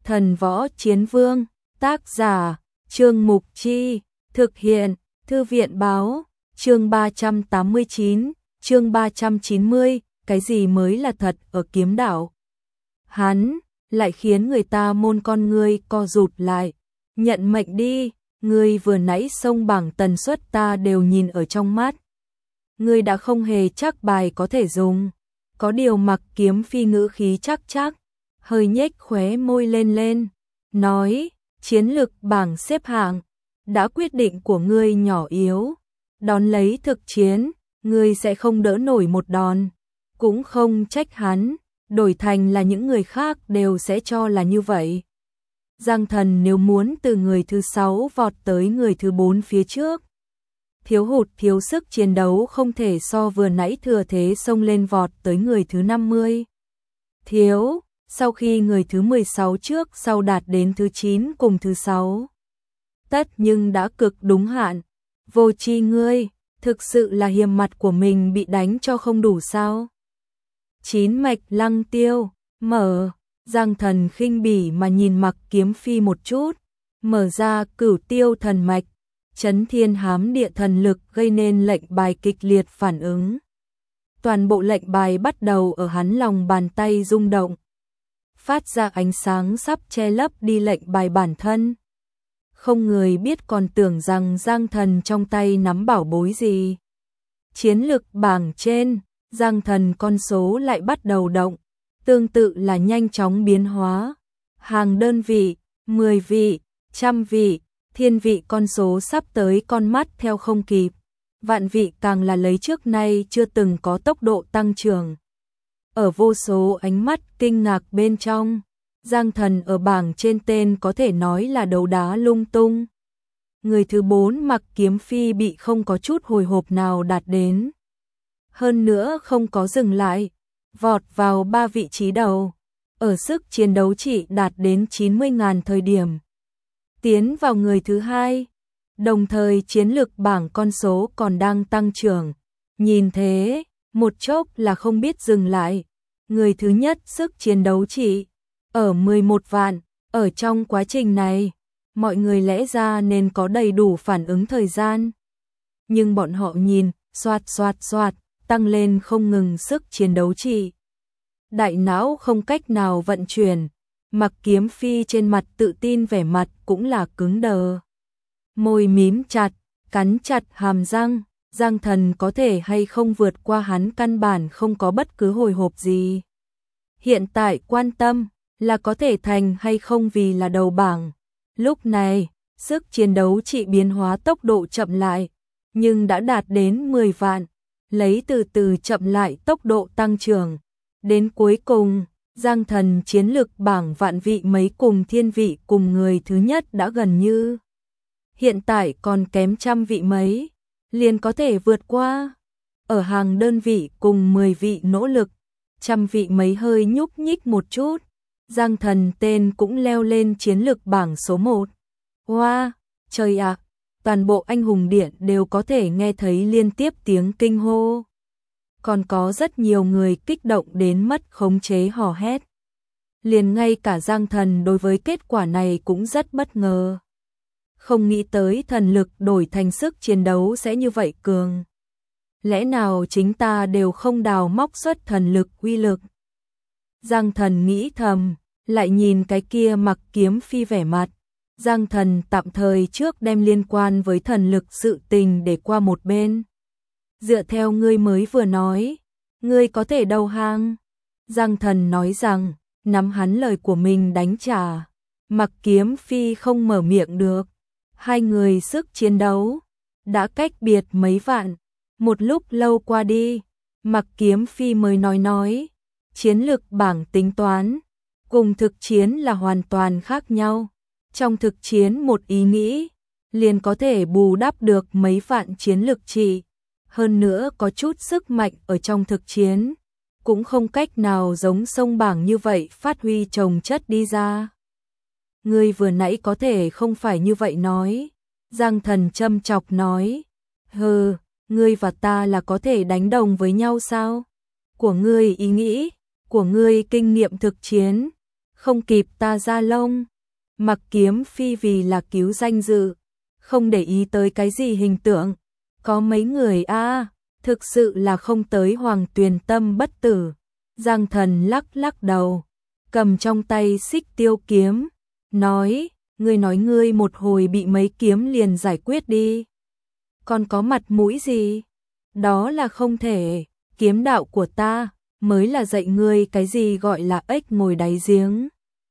Thần Võ Chiến Vương, tác giả, Trương Mục Chi, thực hiện, Thư viện Báo, chương 389, chương 390, cái gì mới là thật ở kiếm đạo. Hắn, lại khiến người ta môn con ngươi co rụt lại, nhận mệnh đi, ngươi vừa nãy xông bảng tần suất ta đều nhìn ở trong mắt. Ngươi đã không hề chắc bài có thể dùng, có điều Mặc Kiếm Phi ngữ khí chắc, hơi nhếch khóe môi lên, nói, chiến lực bảng xếp hạng, đã quyết định của ngươi nhỏ yếu, đón lấy thực chiến, ngươi sẽ không đỡ nổi một đòn, cũng không trách hắn, đổi thành là những người khác đều sẽ cho là như vậy. Giang Thần nếu muốn từ người thứ 6 vọt tới người thứ 4 phía trước, thiếu sức chiến đấu không thể so vừa nãy thừa thế xông lên vọt tới người thứ 50. Sau khi người thứ 16 trước sau đạt đến thứ 9 cùng thứ 6. Tất nhưng đã cực đúng hạn, vô tri ngươi, thực sự là hiềm mặt của mình bị đánh cho không đủ sao. 9 mạch lăng tiêu, mở, Giang Thần khinh bỉ mà nhìn Mặc Kiếm Phi một chút, mở ra Cửu Tiêu thần mạch, chấn thiên hám địa thần lực gây nên lệnh bài kịch liệt phản ứng. Toàn bộ lệnh bài bắt đầu ở hắn lòng bàn tay rung động, phát ra ánh sáng sắp che lấp đi lệnh bài bản thân. Không người biết còn tưởng rằng Giang Thần trong tay nắm bảo bối gì. Chiến lực bảng trên, Giang Thần con số lại bắt đầu động, tương tự là nhanh chóng biến hóa. Hàng đơn vị, 10 vị, trăm vị, thiên vị con số sắp tới con mắt theo không kịp. Vạn vị càng là lấy trước nay chưa từng có tốc độ tăng trưởng. Ở vô số ánh mắt kinh ngạc bên trong, Giang Thần ở bảng trên tên có thể nói là đấu đá lung tung. Người thứ 4 Mặc Kiếm Phi bị không có chút hồi hộp nào đạt đến. Hơn nữa không có dừng lại, vọt vào 3 vị trí đầu, ở sức chiến đấu chỉ đạt đến 90.000 thời điểm. Tiến vào người thứ 2, đồng thời chiến lực bảng con số còn đang tăng trưởng. Nhìn thế, một chốc là không biết dừng lại. Người thứ nhất sức chiến đấu chỉ ở 11 vạn, ở trong quá trình này, mọi người lẽ ra nên có đầy đủ phản ứng thời gian. Nhưng bọn họ nhìn, xoạt, tăng lên không ngừng sức chiến đấu chỉ. Đại não không cách nào vận chuyển, Mặc Kiếm Phi trên mặt tự tin vẻ mặt cũng là cứng đờ. Môi mím chặt, cắn chặt hàm răng, Giang Thần có thể hay không vượt qua hắn căn bản không có bất cứ hồi hộp gì. Hiện tại quan tâm là có thể thành hay không vì là đầu bảng. Lúc này, sức chiến đấu chỉ biến hóa tốc độ chậm lại, nhưng đã đạt đến 10 vạn, lấy từ từ chậm lại tốc độ tăng trưởng. Đến cuối cùng, Giang Thần chiến lực bảng vạn vị mấy cùng thiên vị cùng người thứ nhất đã gần như. Hiện tại còn kém trăm vị mấy, liền có thể vượt qua. Ở hàng đơn vị cùng 10 vị nỗ lực, trăm vị mấy hơi nhúc nhích một chút, Giang Thần tên cũng leo lên chiến lực bảng số 1. Wow, trời ạ, toàn bộ anh hùng điện đều có thể nghe thấy liên tiếp tiếng kinh hô. Còn có rất nhiều người kích động đến mất khống chế hò hét. Liền ngay cả Giang Thần đối với kết quả này cũng rất bất ngờ. Không nghĩ tới thần lực đổi thành sức chiến đấu sẽ như vậy cường. Lẽ nào chính ta đều không đào móc xuất thần lực uy lực? Giang Thần nghĩ thầm, lại nhìn cái kia Mặc Kiếm Phi vẻ mặt. Giang Thần tạm thời trước đem liên quan với thần lực sự tình để qua một bên. Dựa theo ngươi mới vừa nói, ngươi có thể đầu hàng. Giang Thần nói rằng, nắm hắn lời của mình đánh trả. Mặc Kiếm Phi không mở miệng được. Hai người sức chiến đấu đã cách biệt mấy vạn. Một lúc lâu qua đi, Mặc Kiếm Phi mới nói, chiến lực bảng tính toán cùng thực chiến là hoàn toàn khác nhau. Trong thực chiến một ý nghĩ liền có thể bù đắp được mấy vạn chiến lực trị. Hơn nữa có chút sức mạnh ở trong thực chiến, cũng không cách nào giống sông bảng như vậy phát huy chồng chất đi ra. Ngươi vừa nãy có thể không phải như vậy nói. Giang Thần châm chọc nói, hừ, ngươi và ta là có thể đánh đồng với nhau sao? Của ngươi ý nghĩ, của ngươi kinh nghiệm thực chiến, không kịp ta ra lông. Mặc Kiếm Phi vì là cứu danh dự, không để ý tới cái gì hình tượng. Có mấy người thực sự là không tới Hoàng Tuyền tâm bất tử. Giang Thần lắc lắc đầu, cầm trong tay Xích Tiêu kiếm, nói, ngươi nói ngươi một hồi bị mấy kiếm liền giải quyết đi. Còn có mặt mũi gì? Đó là không thể, kiếm đạo của ta mới là dạy ngươi cái gì gọi là ếch ngồi đáy giếng.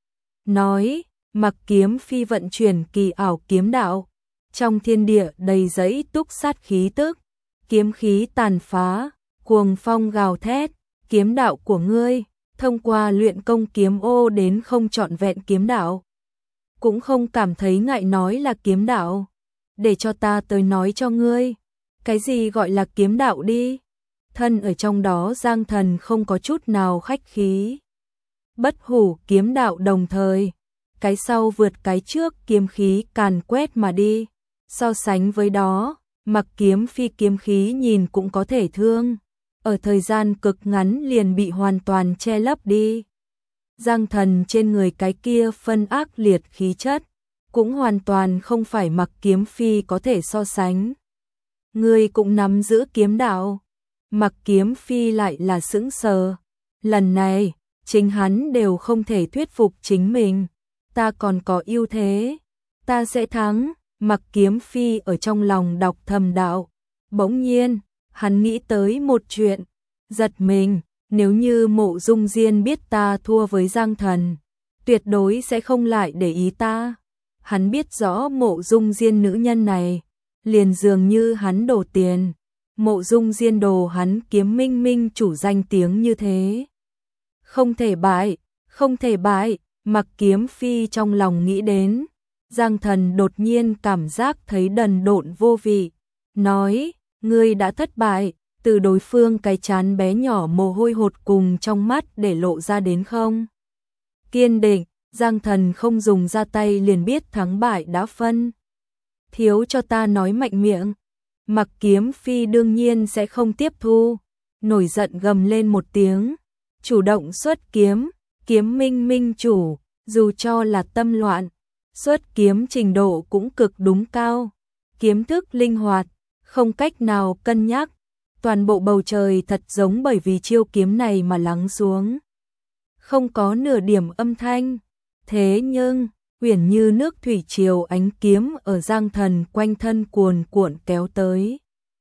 Nói, Mặc Kiếm Phi vận chuyển kỳ ảo kiếm đạo, trong thiên địa đầy dẫy túc sát khí tức, kiếm khí tàn phá, cuồng phong gào thét, kiếm đạo của ngươi, thông qua luyện công kiếm ô đến không trọn vẹn kiếm đạo. Cũng không cảm thấy ngại nói là kiếm đạo, để cho ta tới nói cho ngươi, cái gì gọi là kiếm đạo đi. Thân ở trong đó Giang Thần không có chút nào khách khí. Bất hủ kiếm đạo đồng thời, cái sau vượt cái trước kiếm khí càn quét mà đi. So sánh với đó, Mặc Kiếm Phi kiếm khí nhìn cũng có thể thương, ở thời gian cực ngắn liền bị hoàn toàn che lấp đi. Giang Thần trên người cái kia phân ác liệt khí chất, cũng hoàn toàn không phải Mặc Kiếm Phi có thể so sánh. Ngươi cũng nắm giữ kiếm đạo. Mặc Kiếm Phi lại là sững sờ. Lần này, chính hắn đều không thể thuyết phục chính mình. Ta còn có ưu thế, ta sẽ thắng. Mặc Kiếm Phi ở trong lòng đọc thầm đạo. Bỗng nhiên, hắn nghĩ tới một chuyện, giật mình, nếu như Mộ Dung Diên biết ta thua với Giang Thần, tuyệt đối sẽ không lại để ý ta. Hắn biết rõ Mộ Dung Diên nữ nhân này, liền dường như hắn đổ tiền. Mộ Dung Diên đồ hắn Kiếm Minh Minh chủ danh tiếng như thế. Không thể bại, không thể bại, Mặc Kiếm Phi trong lòng nghĩ đến. Giang Thần đột nhiên cảm giác thấy đần độn vô vị, nói, ngươi đã thất bại, từ đối phương cái trán bé nhỏ mồ hôi hột cùng trong mắt để lộ ra đến không. Kiên định, Giang Thần không dùng ra tay liền biết thắng bại đã phân. Thiếu cho ta nói mạnh miệng. Mặc Kiếm Phi đương nhiên sẽ không tiếp thu, nổi giận gầm lên một tiếng, chủ động xuất kiếm, Kiếm Minh Minh chủ, dù cho là tâm loạn, xuất kiếm trình độ cũng cực đúng cao, kiếm thức linh hoạt, không cách nào cân nhắc, toàn bộ bầu trời thật giống bởi vì chiêu kiếm này mà lắng xuống. Không có nửa điểm âm thanh, thế nhưng, uyển như nước thủy triều ánh kiếm ở Giang Thần quanh thân cuồn cuộn kéo tới.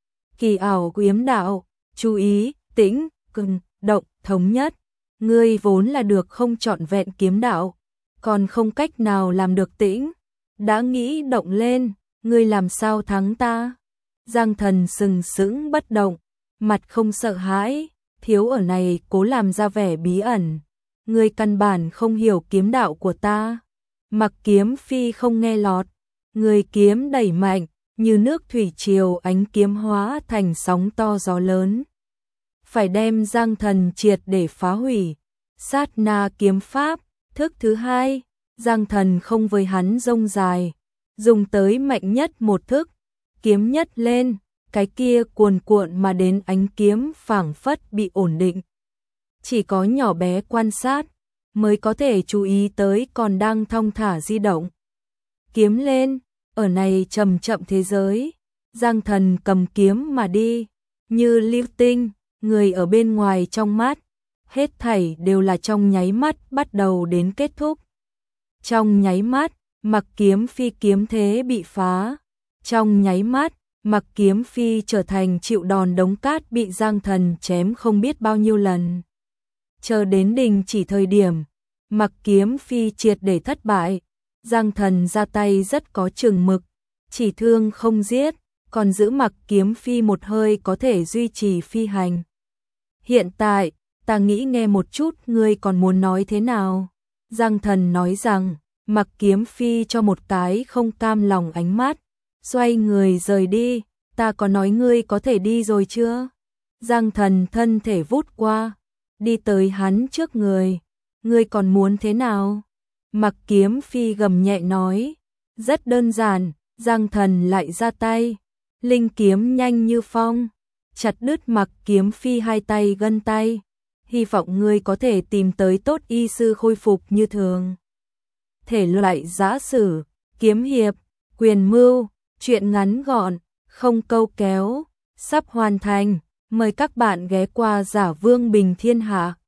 Kỳ ảo kiếm đạo, chú ý, tĩnh, cừng, động, thống nhất, ngươi vốn là được không trọn vẹn kiếm đạo, còn không cách nào làm được tĩnh, đã nghĩ động lên, ngươi làm sao thắng ta? Giang Thần sừng sững bất động, mặt không sợ hãi, thiếu ở này cố làm ra vẻ bí ẩn, ngươi căn bản không hiểu kiếm đạo của ta. Mặc Kiếm Phi không nghe lọt, người kiếm đẩy mạnh, như nước thủy triều ánh kiếm hóa thành sóng to gió lớn. Phải đem Giang Thần triệt để phá hủy. Sát na kiếm pháp, thức thứ hai, Giang Thần không với hắn rông dài, dùng tới mạnh nhất một thức, kiếm nhất lên, cái kia cuồn cuộn mà đến ánh kiếm phảng phất bị ổn định. Chỉ có nhỏ bé quan sát, mới có thể chú ý tới còn đang thong thả di động. Kiếm lên, ở này chậm chậm thế giới, Giang Thần cầm kiếm mà đi, như lưu tinh, người ở bên ngoài trong mắt, hết thảy đều là trong nháy mắt bắt đầu đến kết thúc. Trong nháy mắt, Mặc Kiếm Phi kiếm thế bị phá. Trong nháy mắt, Mặc Kiếm Phi trở thành chịu đòn đống cát bị Giang Thần chém không biết bao nhiêu lần. Chờ đến đình chỉ thời điểm, Mặc Kiếm Phi triệt để thất bại, Giang Thần ra tay rất có chừng mực, chỉ thương không giết, còn giữ Mặc Kiếm Phi một hơi có thể duy trì phi hành. Hiện tại, ta nghĩ nghe một chút ngươi còn muốn nói thế nào? Giang Thần nói rằng, Mặc Kiếm Phi cho một cái không cam lòng ánh mắt, xoay người rời đi, ta có nói ngươi có thể đi rồi chưa? Giang Thần thân thể vút qua, đi tới hắn trước người, ngươi còn muốn thế nào? Mặc Kiếm Phi gầm nhẹ nói, rất đơn giản, Giang Thần lại ra tay, linh kiếm nhanh như phong, chặt đứt Mặc Kiếm Phi hai tay gân tay, hy vọng ngươi có thể tìm tới tốt y sư khôi phục như thường. Thể loại giã sử, kiếm hiệp, quyền mưu, truyện ngắn gọn, không câu kéo, sắp hoàn thành. Mời các bạn ghé qua Giả Vương Bình Thiên Hạ.